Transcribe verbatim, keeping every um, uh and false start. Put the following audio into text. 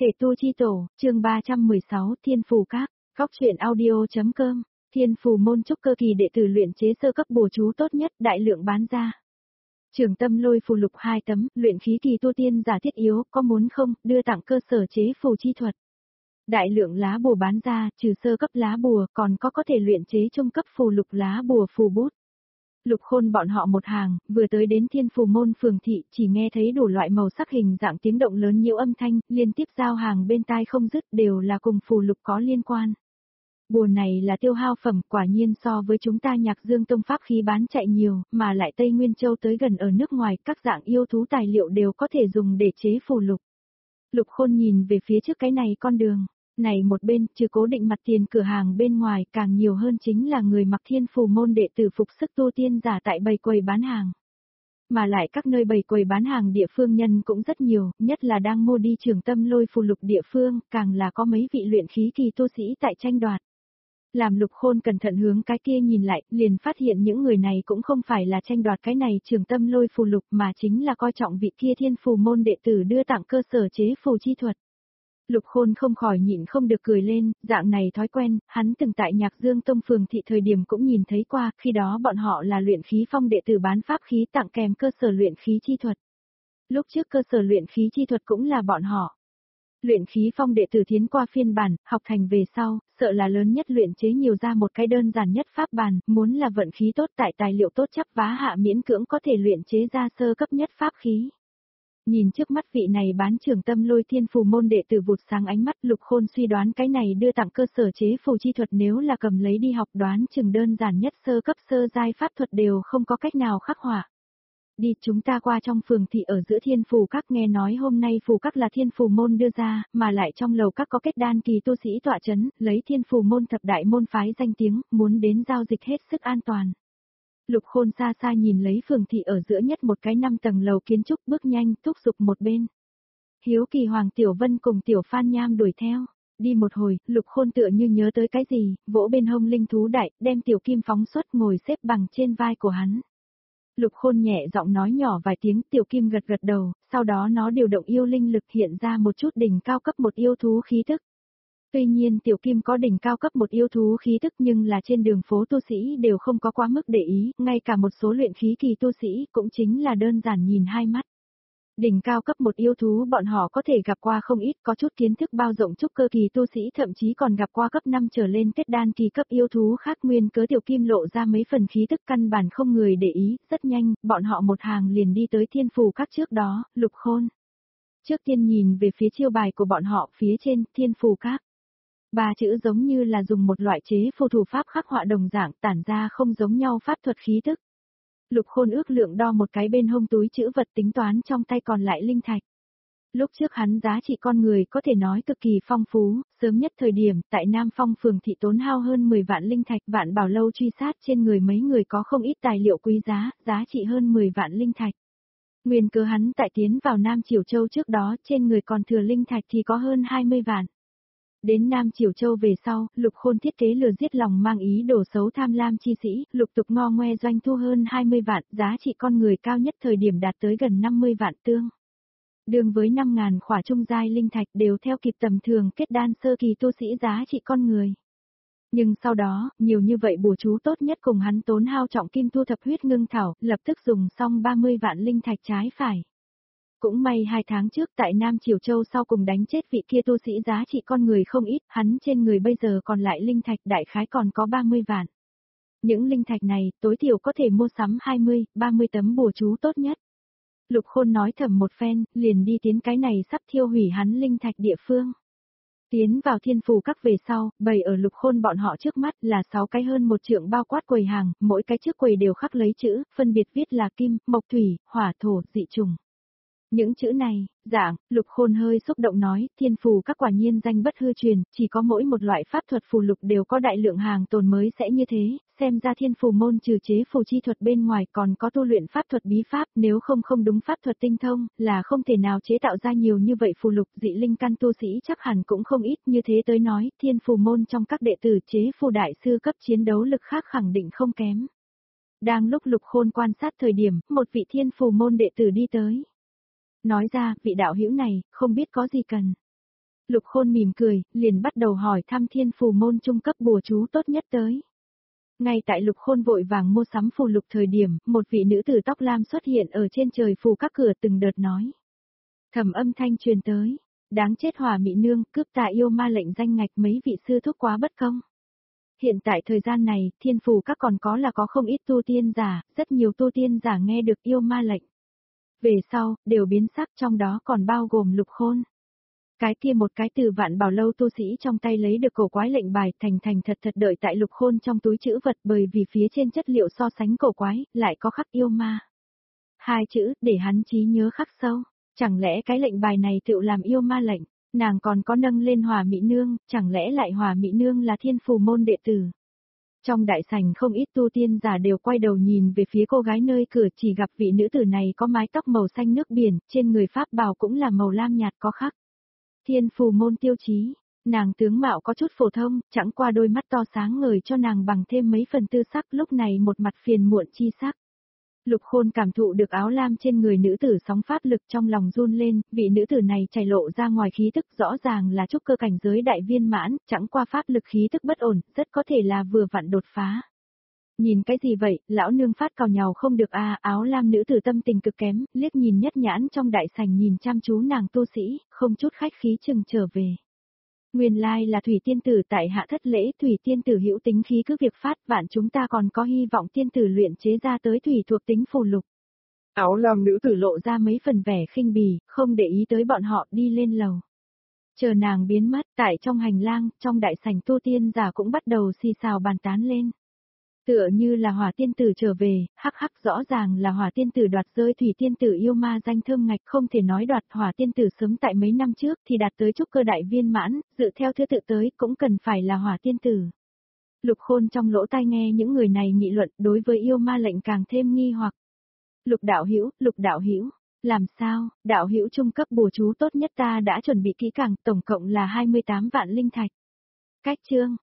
Thể tu chi tổ, chương ba trăm mười sáu, Thiên Phù Các, Góc truyện audio.com, Thiên Phù môn trúc cơ kỳ đệ tử luyện chế sơ cấp bùa chú tốt nhất, đại lượng bán ra. Trường Tâm Lôi phù lục hai tấm, luyện khí kỳ tu tiên giả thiết yếu, có muốn không, đưa tặng cơ sở chế phù chi thuật. Đại lượng lá bùa bán ra, trừ sơ cấp lá bùa, còn có có thể luyện chế trung cấp phù lục lá bùa phù bút. Lục Khôn bọn họ một hàng, vừa tới đến Thiên Phù môn phường thị, chỉ nghe thấy đủ loại màu sắc hình dạng tiếng động lớn nhiễu âm thanh, liên tiếp giao hàng bên tai không dứt, đều là cùng phù lục có liên quan. Bùa này là tiêu hao phẩm, quả nhiên so với chúng ta Nhạc Dương tông pháp khí bán chạy nhiều, mà lại Tây Nguyên Châu tới gần ở nước ngoài, các dạng yêu thú tài liệu đều có thể dùng để chế phù lục. Lục Khôn nhìn về phía trước cái này con đường. Này một bên, trừ cố định mặt tiền cửa hàng bên ngoài, càng nhiều hơn chính là người mặc Thiên Phù môn đệ tử phục sức tu tiên giả tại bày quầy bán hàng. Mà lại các nơi bày quầy bán hàng địa phương nhân cũng rất nhiều, nhất là đang mua đi Trường Tâm Lôi phù lục địa phương, càng là có mấy vị luyện khí kỳ tu sĩ tại tranh đoạt. Làm Lục Khôn cẩn thận hướng cái kia nhìn lại, liền phát hiện những người này cũng không phải là tranh đoạt cái này Trường Tâm Lôi phù lục mà chính là coi trọng vị kia Thiên Phù môn đệ tử đưa tặng cơ sở chế phù chi thuật. Lục Khôn không khỏi nhịn không được cười lên, dạng này thói quen, hắn từng tại Nhạc Dương tông phường thị thời điểm cũng nhìn thấy qua, khi đó bọn họ là luyện khí phong đệ tử bán pháp khí tặng kèm cơ sở luyện khí chi thuật. Lúc trước cơ sở luyện khí chi thuật cũng là bọn họ. Luyện khí phong đệ tử thiến qua phiên bản, học thành về sau, sợ là lớn nhất luyện chế nhiều ra một cái đơn giản nhất pháp bản, muốn là vận khí tốt tại tài liệu tốt chắc vá hạ miễn cưỡng có thể luyện chế ra sơ cấp nhất pháp khí. Nhìn trước mắt vị này bán Trường Tâm Lôi Thiên Phù môn đệ tử vụt sáng ánh mắt, Lục Khôn suy đoán cái này đưa tặng cơ sở chế phù chi thuật nếu là cầm lấy đi học đoán chừng đơn giản nhất sơ cấp sơ giai pháp thuật đều không có cách nào khắc họa. Đi chúng ta qua trong phường thị ở giữa Thiên Phù Các, nghe nói hôm nay phù các là Thiên Phù môn đưa ra, mà lại trong lầu các có kết đan kỳ tu sĩ tọa chấn, lấy Thiên Phù môn thập đại môn phái danh tiếng, muốn đến giao dịch hết sức an toàn. Lục Khôn xa xa nhìn lấy phường thị ở giữa nhất một cái năm tầng lầu kiến trúc, bước nhanh thúc giục một bên. Hiếu Kỳ, Hoàng Tiểu Vân cùng Tiểu Phan Nham đuổi theo. Đi một hồi, Lục Khôn tựa như nhớ tới cái gì, vỗ bên hông linh thú đại, đem Tiểu Kim phóng xuất ngồi xếp bằng trên vai của hắn. Lục Khôn nhẹ giọng nói nhỏ vài tiếng, Tiểu Kim gật gật đầu, sau đó nó điều động yêu linh lực hiện ra một chút đỉnh cao cấp một yêu thú khí tức. Tuy nhiên Tiểu Kim có đỉnh cao cấp một yêu thú khí tức nhưng là trên đường phố tu sĩ đều không có quá mức để ý, ngay cả một số luyện khí kỳ tu sĩ cũng chính là đơn giản nhìn hai mắt. Đỉnh cao cấp một yêu thú bọn họ có thể gặp qua không ít, có chút kiến thức bao rộng trúc cơ kỳ tu sĩ thậm chí còn gặp qua cấp năm trở lên kết đan kỳ cấp yêu thú khác, nguyên cớ Tiểu Kim lộ ra mấy phần khí tức căn bản không người để ý, rất nhanh, bọn họ một hàng liền đi tới Thiên Phù Các trước đó, Lục Khôn. Trước tiên nhìn về phía chiêu bài của bọn họ, phía trên, Thiên Phù Các. Ba chữ giống như là dùng một loại chế phù thủ pháp khắc họa đồng dạng, tản ra không giống nhau pháp thuật khí tức. Lục Khôn ước lượng đo một cái bên hông túi chữ vật, tính toán trong tay còn lại linh thạch. Lúc trước hắn giá trị con người có thể nói cực kỳ phong phú, sớm nhất thời điểm, tại Nam Phong phường thị tốn hao hơn mười vạn linh thạch, Vạn Bảo lâu truy sát trên người mấy người có không ít tài liệu quý giá, giá trị hơn mười vạn linh thạch. Nguyên cớ hắn tại tiến vào Nam Triều Châu trước đó, trên người còn thừa linh thạch thì có hơn hai mươi vạn. Đến Nam Triều Châu về sau, Lục Khôn thiết kế lừa giết lòng mang ý đồ xấu tham lam chi sĩ, lục tục ngo ngoe doanh thu hơn hai mươi vạn, giá trị con người cao nhất thời điểm đạt tới gần năm mươi vạn tương. Đương với năm ngàn khỏa trung giai linh thạch đều theo kịp tầm thường kết đan sơ kỳ tu sĩ giá trị con người. Nhưng sau đó, nhiều như vậy bùa chú tốt nhất cùng hắn tốn hao trọng kim thu thập huyết ngưng thảo, lập tức dùng xong ba mươi vạn linh thạch trái phải. Cũng may hai tháng trước tại Nam Triều Châu sau cùng đánh chết vị kia tu sĩ giá trị con người không ít, hắn trên người bây giờ còn lại linh thạch đại khái còn có ba mươi vạn. Những linh thạch này tối thiểu có thể mua sắm hai mươi, ba mươi tấm bùa chú tốt nhất. Lục Khôn nói thầm một phen, liền đi tiến cái này sắp thiêu hủy hắn linh thạch địa phương. Tiến vào Thiên Phù Các về sau, bày ở Lục Khôn bọn họ trước mắt là sáu cái hơn một trượng bao quát quầy hàng, mỗi cái trước quầy đều khắc lấy chữ, phân biệt viết là kim, mộc thủy, hỏa thổ, dị trùng. Những chữ này, dạng, Lục Khôn hơi xúc động nói, Thiên Phù Các quả nhiên danh bất hư truyền, chỉ có mỗi một loại pháp thuật phù lục đều có đại lượng hàng tồn mới sẽ như thế, xem ra Thiên Phù môn trừ chế phù chi thuật bên ngoài còn có tu luyện pháp thuật bí pháp, nếu không không đúng pháp thuật tinh thông, là không thể nào chế tạo ra nhiều như vậy phù lục, dị linh căn tu sĩ chắc hẳn cũng không ít, như thế tới nói, Thiên Phù môn trong các đệ tử chế phù đại sư cấp chiến đấu lực khác khẳng định không kém. Đang lúc Lục Khôn quan sát thời điểm, một vị Thiên Phù môn đệ tử đi tới. Nói ra, vị đạo hữu này, không biết có gì cần. Lục Khôn mỉm cười, liền bắt đầu hỏi thăm thiên phù môn trung cấp bùa chú tốt nhất tới. Ngay tại Lục Khôn vội vàng mua sắm phù lục thời điểm, một vị nữ tử tóc lam xuất hiện ở trên trời phù các cửa từng đợt nói. Thầm âm thanh truyền tới, đáng chết Hỏa Mị Nương, cướp ta yêu ma lệnh danh ngạch, mấy vị sư thúc quá bất công. Hiện tại thời gian này, thiên phù các còn có là có không ít tu tiên giả, rất nhiều tu tiên giả nghe được yêu ma lệnh. Về sau, đều biến sắc, trong đó còn bao gồm Lục Khôn. Cái kia một cái từ Vạn Bảo lâu tu sĩ trong tay lấy được cổ quái lệnh bài, thành thành thật thật đợi tại Lục Khôn trong túi trữ vật, bởi vì phía trên chất liệu so sánh cổ quái, lại có khắc yêu ma. Hai chữ, để hắn trí nhớ khắc sâu, chẳng lẽ cái lệnh bài này tự làm yêu ma lệnh, nàng còn có nâng lên Hỏa Mị Nương, chẳng lẽ lại Hỏa Mị Nương là thiên phù môn đệ tử. Trong đại sảnh không ít tu tiên giả đều quay đầu nhìn về phía cô gái nơi cửa, chỉ gặp vị nữ tử này có mái tóc màu xanh nước biển, trên người pháp bào cũng là màu lam nhạt có khắc. Thiên phù môn tiêu chí, nàng tướng mạo có chút phổ thông, chẳng qua đôi mắt to sáng ngời cho nàng bằng thêm mấy phần tư sắc, lúc này một mặt phiền muộn chi sắc. Lục Khôn cảm thụ được áo lam trên người nữ tử sóng pháp lực, trong lòng run lên, vị nữ tử này chảy lộ ra ngoài khí tức rõ ràng là trúc cơ cảnh giới đại viên mãn, chẳng qua pháp lực khí tức bất ổn, rất có thể là vừa vặn đột phá. Nhìn cái gì vậy, lão nương phát cào nhào không được a, à, áo lam nữ tử tâm tình cực kém, liếc nhìn nhất nhãn trong đại sảnh nhìn chăm chú nàng tu sĩ, không chút khách khí chừng trở về. Nguyên lai là Thủy tiên tử, tại hạ thất lễ, Thủy tiên tử hữu tính khí cứ việc phát, vạn chúng ta còn có hy vọng tiên tử luyện chế ra tới thủy thuộc tính phù lục. Áo lam nữ tử lộ ra mấy phần vẻ khinh bỉ, không để ý tới bọn họ, đi lên lầu. Chờ nàng biến mất, tại trong hành lang, trong đại sảnh tu tiên giả cũng bắt đầu xì xào bàn tán lên. Tựa như là Hỏa tiên tử trở về, hắc hắc, rõ ràng là Hỏa tiên tử đoạt rơi Thủy tiên tử yêu ma danh thơm ngạch, không thể nói đoạt. Hỏa tiên tử sớm tại mấy năm trước thì đạt tới trúc cơ đại viên mãn, dự theo thứ tự tới cũng cần phải là Hỏa tiên tử. Lục Khôn trong lỗ tai nghe những người này nghị luận, đối với yêu ma lệnh càng thêm nghi hoặc. Lục đạo hữu, Lục đạo hữu, làm sao? Đạo hữu trung cấp bùa chú tốt nhất ta đã chuẩn bị kỹ càng, tổng cộng là hai mươi tám vạn linh thạch. Cách chương